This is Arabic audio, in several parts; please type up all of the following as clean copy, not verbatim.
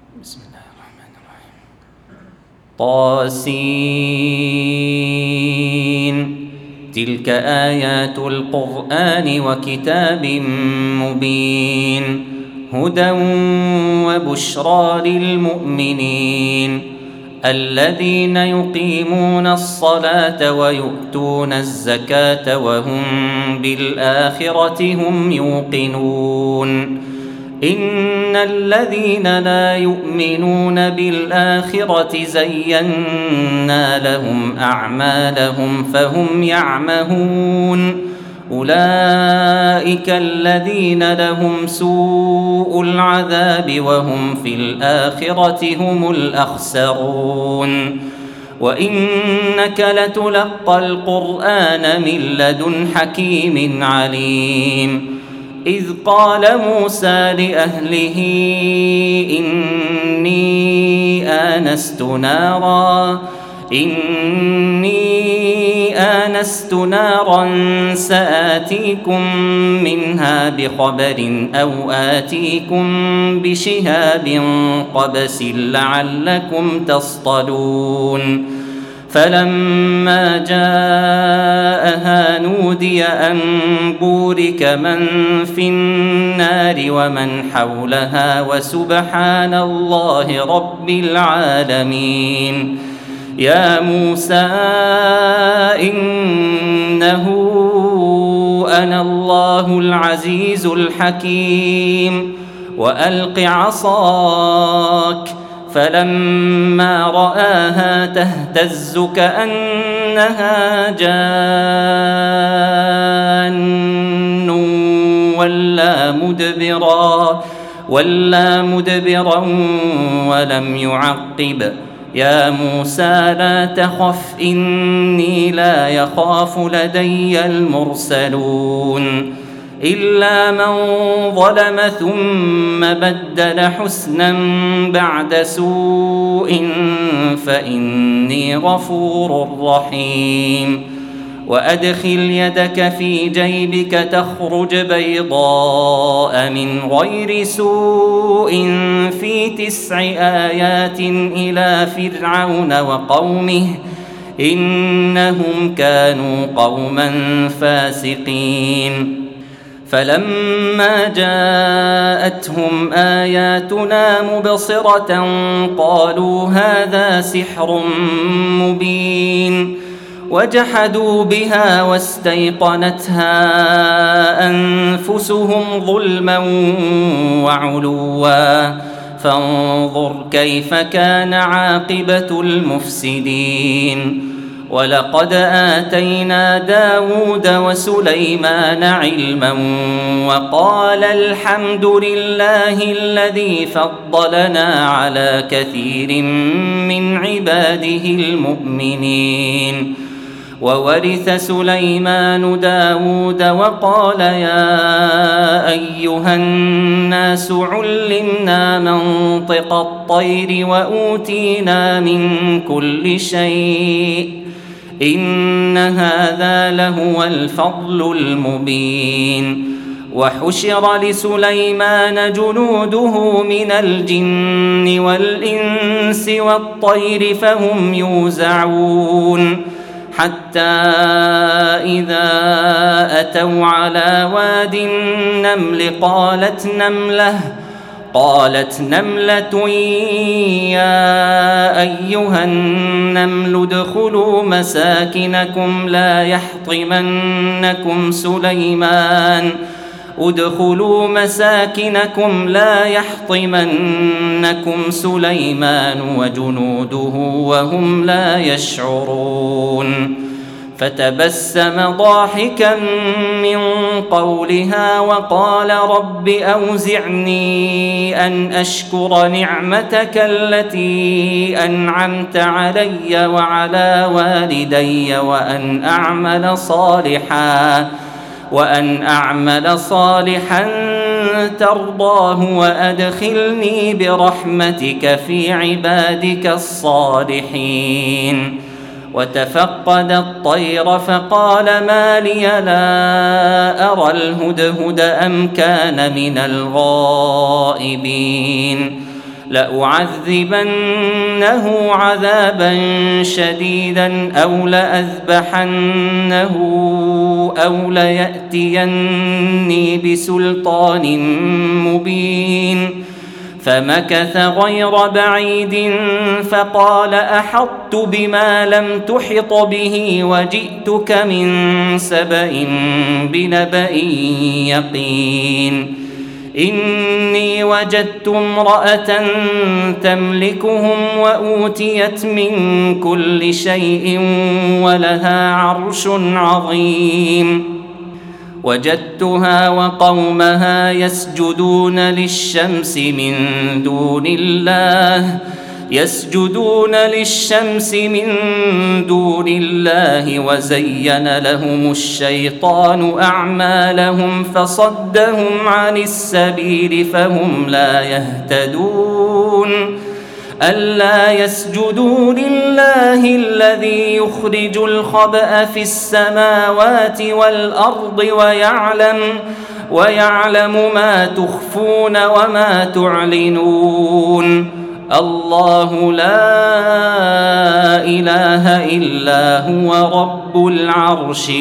بسم الله الرحمن الرحيم. طاسين. تلك آيات القرآن وكتاب مبين، هدى وبشرى للمؤمنين الذين يقيمون الصلاة ويؤتون الزكاة وهم بالآخرة هم يوقنون. إن الذين لا يؤمنون بالآخرة زينا لهم أعمالهم فهم يعمهون. أولئك الذين لهم سوء العذاب وهم في الآخرة هم الأخسرون. وإنك لتلقى القرآن من لدن حكيم عليم. إذ قال موسى لأهله إني آنست نارا سآتيكم منها بخبر أو آتيكم بشهاب قبس لعلكم تصطلون. فلما جاءها نودي أن بورك من في النار ومن حولها وسبحان الله رب العالمين. يا موسى إنه أنا الله العزيز الحكيم وألق عصاك. فلما رآها تهتز كأنها جان ولا مدبرا ولم يعقب. يا موسى لا تخف إني لا يخاف لدي المرسلون. إلا من ظلم ثم بدل حسنا بعد سوء فإني غفور رحيم. وأدخل يدك في جيبك تخرج بيضاء من غير سوء في 9 آيات إلى فرعون وقومه إنهم كانوا قوما فاسقين. فلما جاءتهم آياتنا مبصرة قالوا هذا سحر مبين، وجحدوا بها واستيقنتها أنفسهم ظلما وعلوا فانظر كيف كان عاقبة المفسدين. ولقد آتينا داود وسليمان علما وقال الحمد لله الذي فضلنا على كثير من عباده المؤمنين. وورث سليمان داود وقال يا أيها الناس علمنا منطق الطير وأوتينا من كل شيء إن هذا لهو الفضل المبين. وحشر لسليمان جنوده من الجن والإنس والطير فهم يوزعون حتى إذا أتوا على واد النمل قالت نملة يا أيها النمل ادخلوا مساكنكم لا يحطمنكم سليمان وجنوده وهم لا يشعرون. فتبسم ضاحكا من قولها وقال رب أوزعني أن أشكر نعمتك التي أنعمت علي وعلى والدي وأن أعمل صالحا ترضاه وأدخلني برحمتك في عبادك الصالحين. وتفقد الطير فقال ما لي لا أرى الهدهد أم كان من الغائبين لأعذبنه عذابا شديدا أو لأذبحنه أو ليأتيني بسلطان مبين. فمكث غير بعيد فقال أحطت بما لم تحط به وجئتك من سبأ بنبأ يقين. إني وجدت امرأة تملكهم وأوتيت من كل شيء ولها عرش عظيم. وجدتها وقومها يسجدون للشمس من دون الله وزين لهم الشيطان أعمالهم فصدهم عن السبيل فهم لا يهتدون. ألا يسجدوا لله الذي يخرج الخبأ في السماوات والأرض ويعلم ما تخفون وما تعلنون. الله لا إله إلا هو رب العرش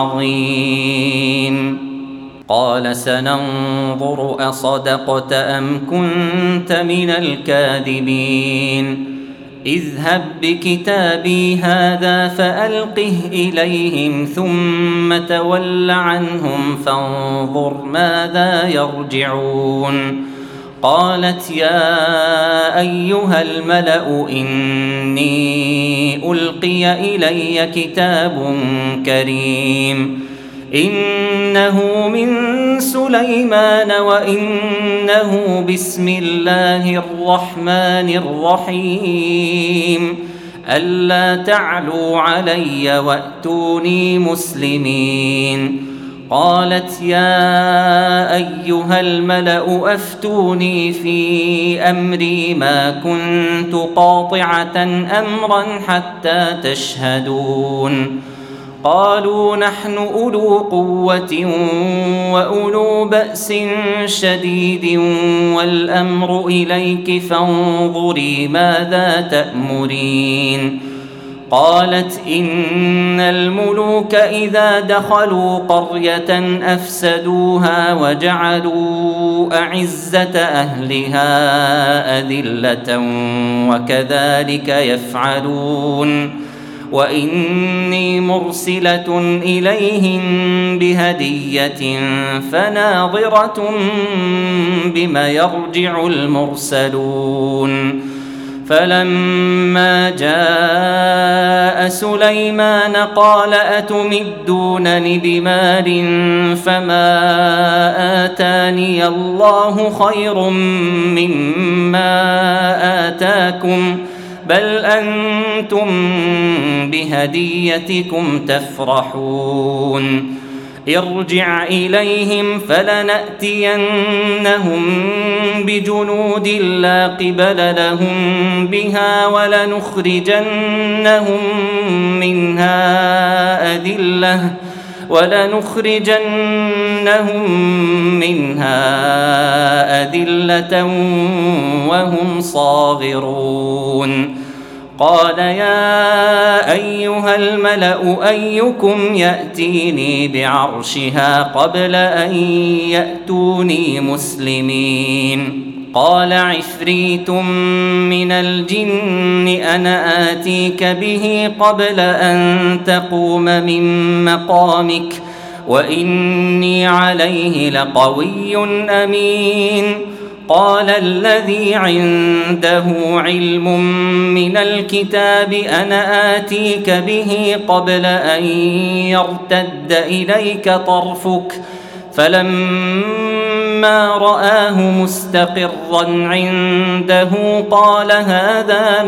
العظيم. قال سننظر أصدقت أم كنت من الكاذبين. اذهب بكتابي هذا فألقه إليهم ثم تول عنهم فانظر ماذا يرجعون. قالت يا أيها الملأ إني ألقي إلي كتاب كريم إنه من سليمان وإنه بسم الله الرحمن الرحيم ألا تعلوا علي وأتوني مسلمين. قالت يا أيها الملأ أفتوني في أمري ما كنت قاطعة أمرا حتى تشهدون. قالوا نحن أولو قوة وأولو بأس شديد والأمر إليك فانظري ماذا تأمرين. قالت إن الملوك إذا دخلوا قرية أفسدوها وجعلوا أعزة أهلها أذلة وكذلك يفعلون. وإني مرسلة إليهم بهدية فناظرة بما يرجع المرسلون. فلما جاء سليمان قال أتمدونني بمال فما آتاني الله خير مما آتاكم بل أنتم بهديتكم تفرحون. ارجع إليهم فلنأتينهم بجنود لا قبل لهم بها ولنخرجنهم منها أذلة وهم صاغرون. قال يا أيها الملأ أيكم يأتيني بعرشها قبل أن يأتوني مسلمين. قال عفريت من الجن أنا آتيك به قبل أن تقوم من مقامك وإني عليه لقوي أمين. قال الذي عنده علم من الكتاب أنا آتيك به قبل أن يرتد إليك طرفك فلما رآه مستقرا عنده قال هذا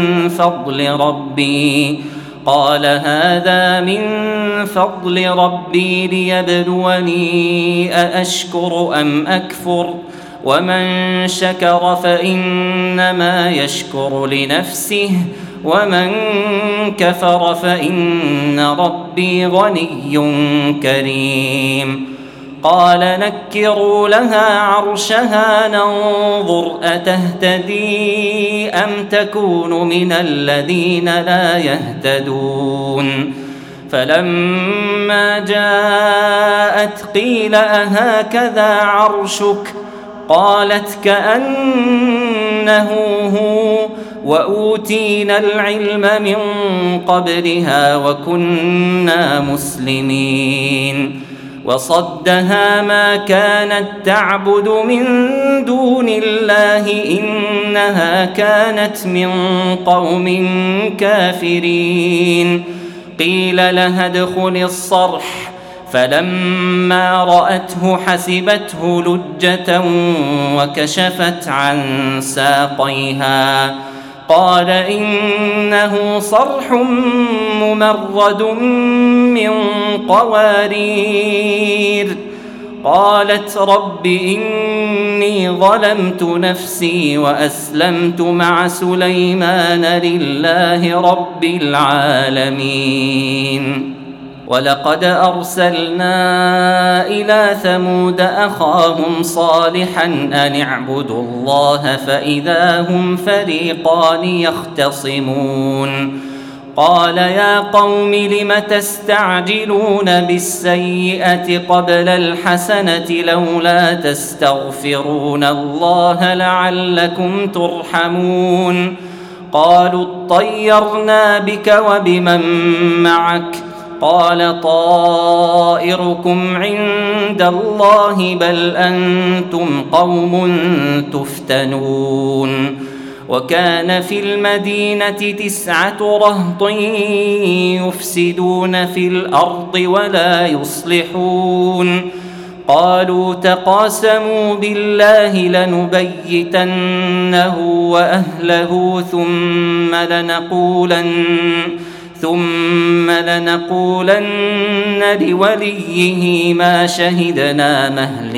من فضل ربي ليبلوني أأشكر أم أكفر ومن شكر فإنما يشكر لنفسه ومن كفر فإن ربي غني كريم. قال نكروا لها عرشها ننظر أتهتدي أم تكون من الذين لا يهتدون فلما جاءت قيل أهكذا عرشك قالت كأنه هو وأوتينا العلم من قبلها وكنا مسلمين وصدها ما كانت تعبد من دون الله إنها كانت من قوم كافرين قيل لها ادخل الصرح فلما رأته حسبته لجة وكشفت عن ساقيها قال إنه صرح ممرد من قوارير قالت رب إني ظلمت نفسي وأسلمت مع سليمان لله رب العالمين ولقد أرسلنا إلى ثمود أخاهم صالحا أن اعبدوا الله فإذا هم فريقان يختصمون قال يا قوم لم تستعجلون بالسيئة قبل الحسنة لولا تستغفرون الله لعلكم ترحمون قالوا اطيرنا بك وبمن معك قال طائركم عند الله بل أنتم قوم تفتنون وكان في المدينة 9 رهط يفسدون في الأرض ولا يصلحون قالوا تقاسموا بالله لنبيتنه وأهله ثم لنقولن لوليه ما شهدنا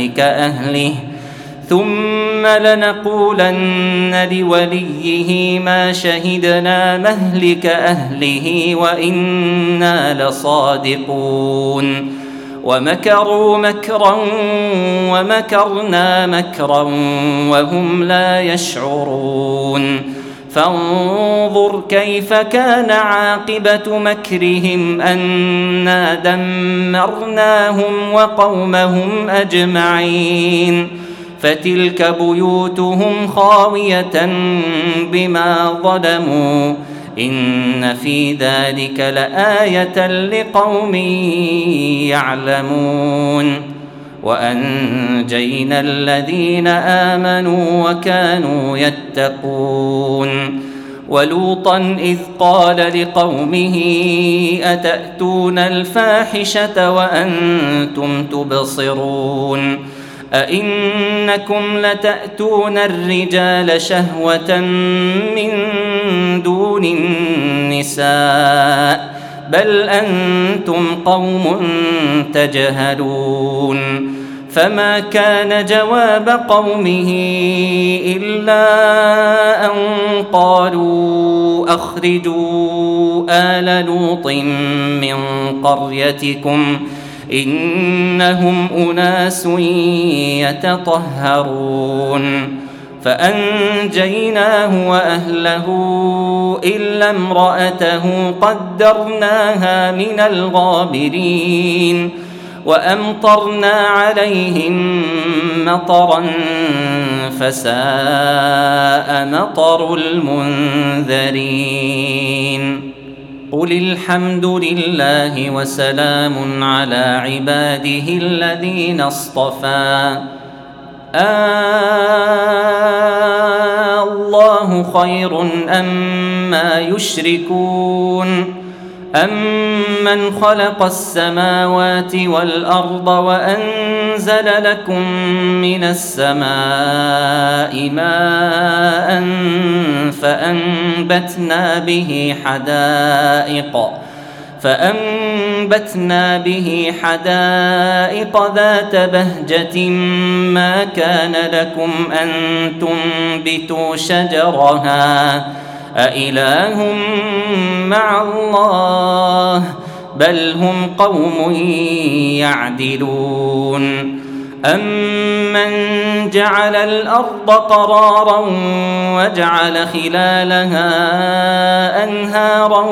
مهلك أهله وإنا لصادقون ومكروا مكرا ومكرنا مكرا وهم لا يشعرون فانظر كيف كان عاقبة مكرهم أنا دمرناهم وقومهم أجمعين فتلك بيوتهم خاوية بما ظلموا إن في ذلك لآية لقوم يعلمون وأنجينا الذين آمنوا وكانوا يتقون ولوطا إذ قال لقومه أتأتون الفاحشة وأنتم تبصرون أئنكم لتأتون الرجال شهوة من دون النساء بل أنتم قوم تجهلون فما كان جواب قومه إلا أن قالوا أخرجوا آل لوط من قريتكم إنهم أناس يتطهرون فأنجيناه وأهله إلا امرأته قدرناها من الغابرين وأمطرنا عليهم مطرا فساء مطر المنذرين قل الحمد لله وسلام على عباده الذين اصطفى الله خير أما يشركون أمن خلق السماوات والأرض وأنزل لكم من السماء ماء فأنبتنا به حدائق ذات بهجة ما كان لكم أن تنبتوا شجرها أإله مع الله بل هم قوم يعدلون أمن جعل الأرض قرارا وجعل خلالها أنهارا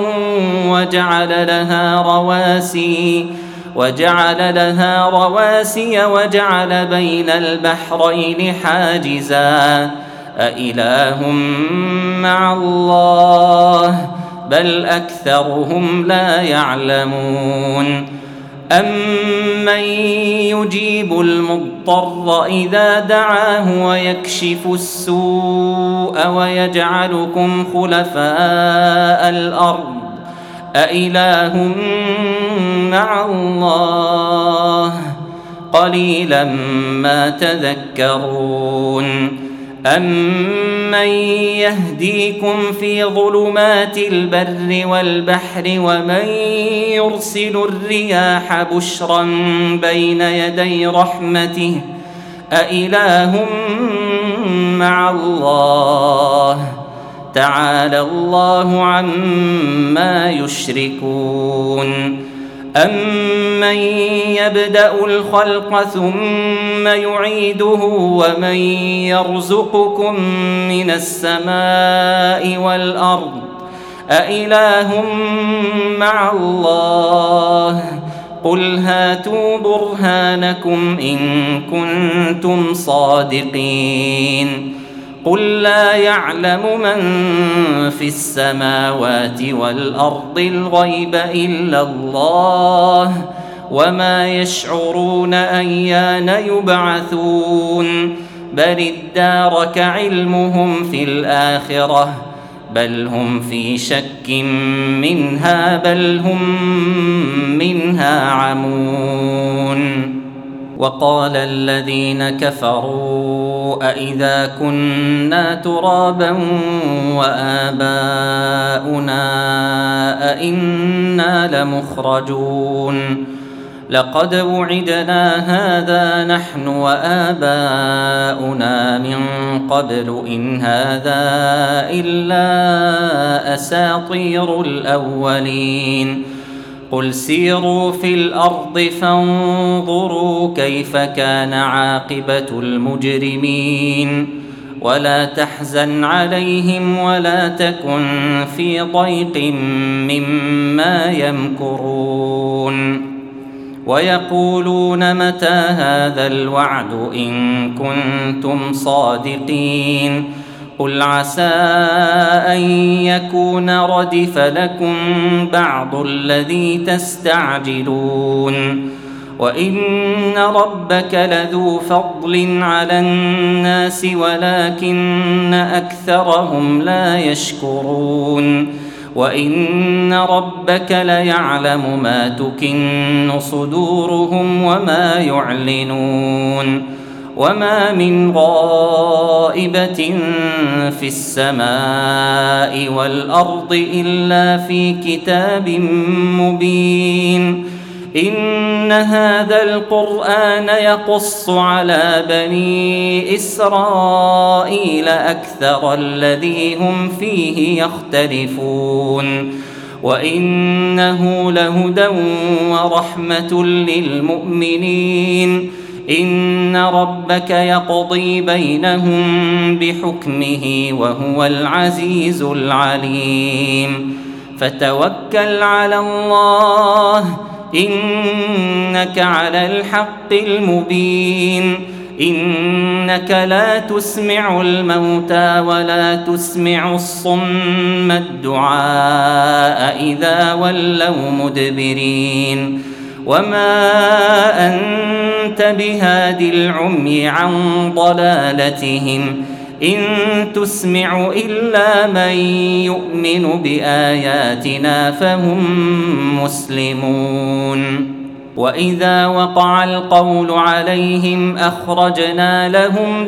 وجعل لها رواسي وجعل بين البحرين حاجزا أإله مع الله بل أكثرهم لا يعلمون أمن يجيب المضطر إذا دعاه ويكشف السوء ويجعلكم خلفاء الأرض أإله مع الله قليلا ما تذكرون أمن يهديكم في ظلمات البر والبحر ومن يرسل الرياح بشرا بين يدي رحمته أإله مع الله تعالى الله عما يشركون أمن يبدأ الخلق ثم يعيده ومن يرزقكم من السماء والأرض أإله مع الله قل هاتوا برهانكم إن كنتم صادقين قل لا يعلم من في السماوات والأرض الغيب إلا الله وما يشعرون أيان يبعثون بل ادارك علمهم في الآخرة بل هم في شك منها بل هم منها عمون وقال الذين كفروا أإذا كنا ترابا وآباؤنا أإنا لمخرجون لقد وعدنا هذا نحن وآباؤنا من قبل إن هذا إلا أساطير الأولين قل سيروا في الأرض فانظروا كيف كان عاقبة المجرمين ولا تحزن عليهم ولا تكن في ضيق مما يمكرون ويقولون متى هذا الوعد إن كنتم صادقين قل عسى أن يكون ردف لكم بعض الذي تستعجلون وإن ربك لذو فضل على الناس ولكن أكثرهم لا يشكرون وإن ربك ليعلم ما تكن صدورهم وما يعلنون وما من غائبة في السماء والأرض إلا في كتاب مبين إن هذا القرآن يقص على بني إسرائيل أكثر الذي هم فيه يختلفون وإنه لهدى ورحمة للمؤمنين إن ربك يقضي بينهم بحكمه وهو العزيز العليم فتوكل على الله إنك على الحق المبين إنك لا تسمع الموتى ولا تسمع الصم الدعاء إذا ولوا مدبرين وما أنت بهاد العمي عن ضلالتهم إن تسمع إلا من يؤمن بآياتنا فهم مسلمون وإذا وقع القول عليهم أخرجنا لهم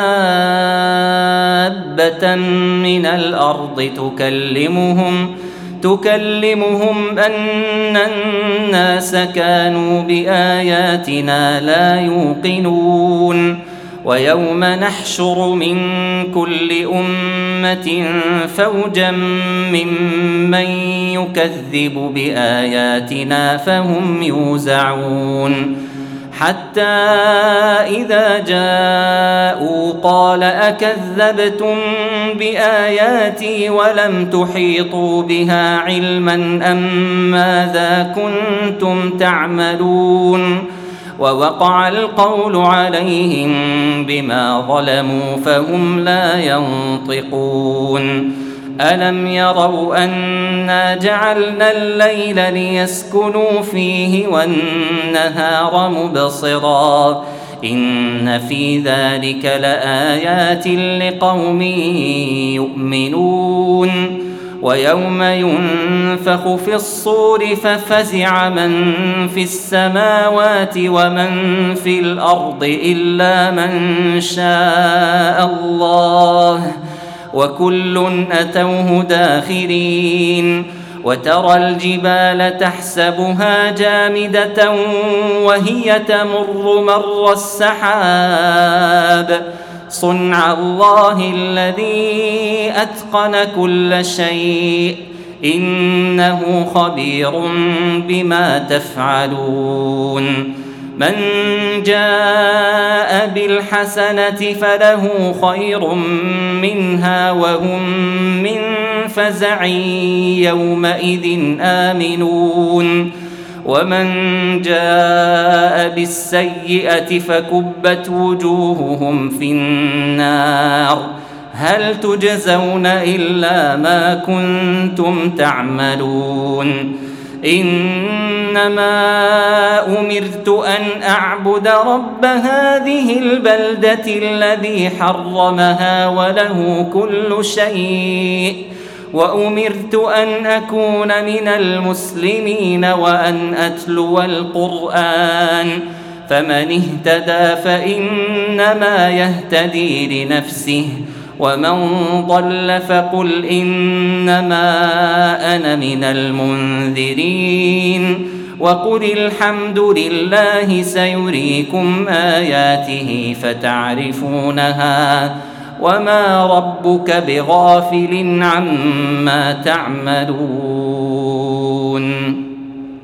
دابة من الأرض تكلمهم أن الناس كانوا بآياتنا لا يوقنون ويوم نحشر من كل أمة فوجا ممن يكذب بآياتنا فهم يوزعون حتى إذا جاءوا قال أكذبتم بآياتي ولم تحيطوا بها علما أم ماذا كنتم تعملون ووقع القول عليهم بما ظلموا فهم لا ينطقون ألم يروا أنا جعلنا الليل ليسكنوا فيه والنهار مبصرا إن في ذلك لآيات لقوم يؤمنون ويوم ينفخ في الصور ففزع من في السماوات ومن في الأرض إلا من شاء الله وكل أتوه داخرين وترى الجبال تحسبها جامدة وهي تمر مر السحاب صنع الله الذي أتقن كل شيء إنه خبير بما تفعلون من جاء بالحسنة فله خير منها وهم من فزع يومئذ آمنون ومن جاء بالسيئة فكبت وجوههم في النار هل تجزون إلا ما كنتم تعملون إنما أمرت أن أعبد رب هذه البلدة الذي حرمها وله كل شيء وأمرت أن أكون من المسلمين وأن أتلو القرآن فمن اهتدى فإنما يهتدي لنفسه ومن ضل فقل إنما أنا من المنذرين وقل الحمد لله سيريكم آياته فتعرفونها وما ربك بغافل عما تعملون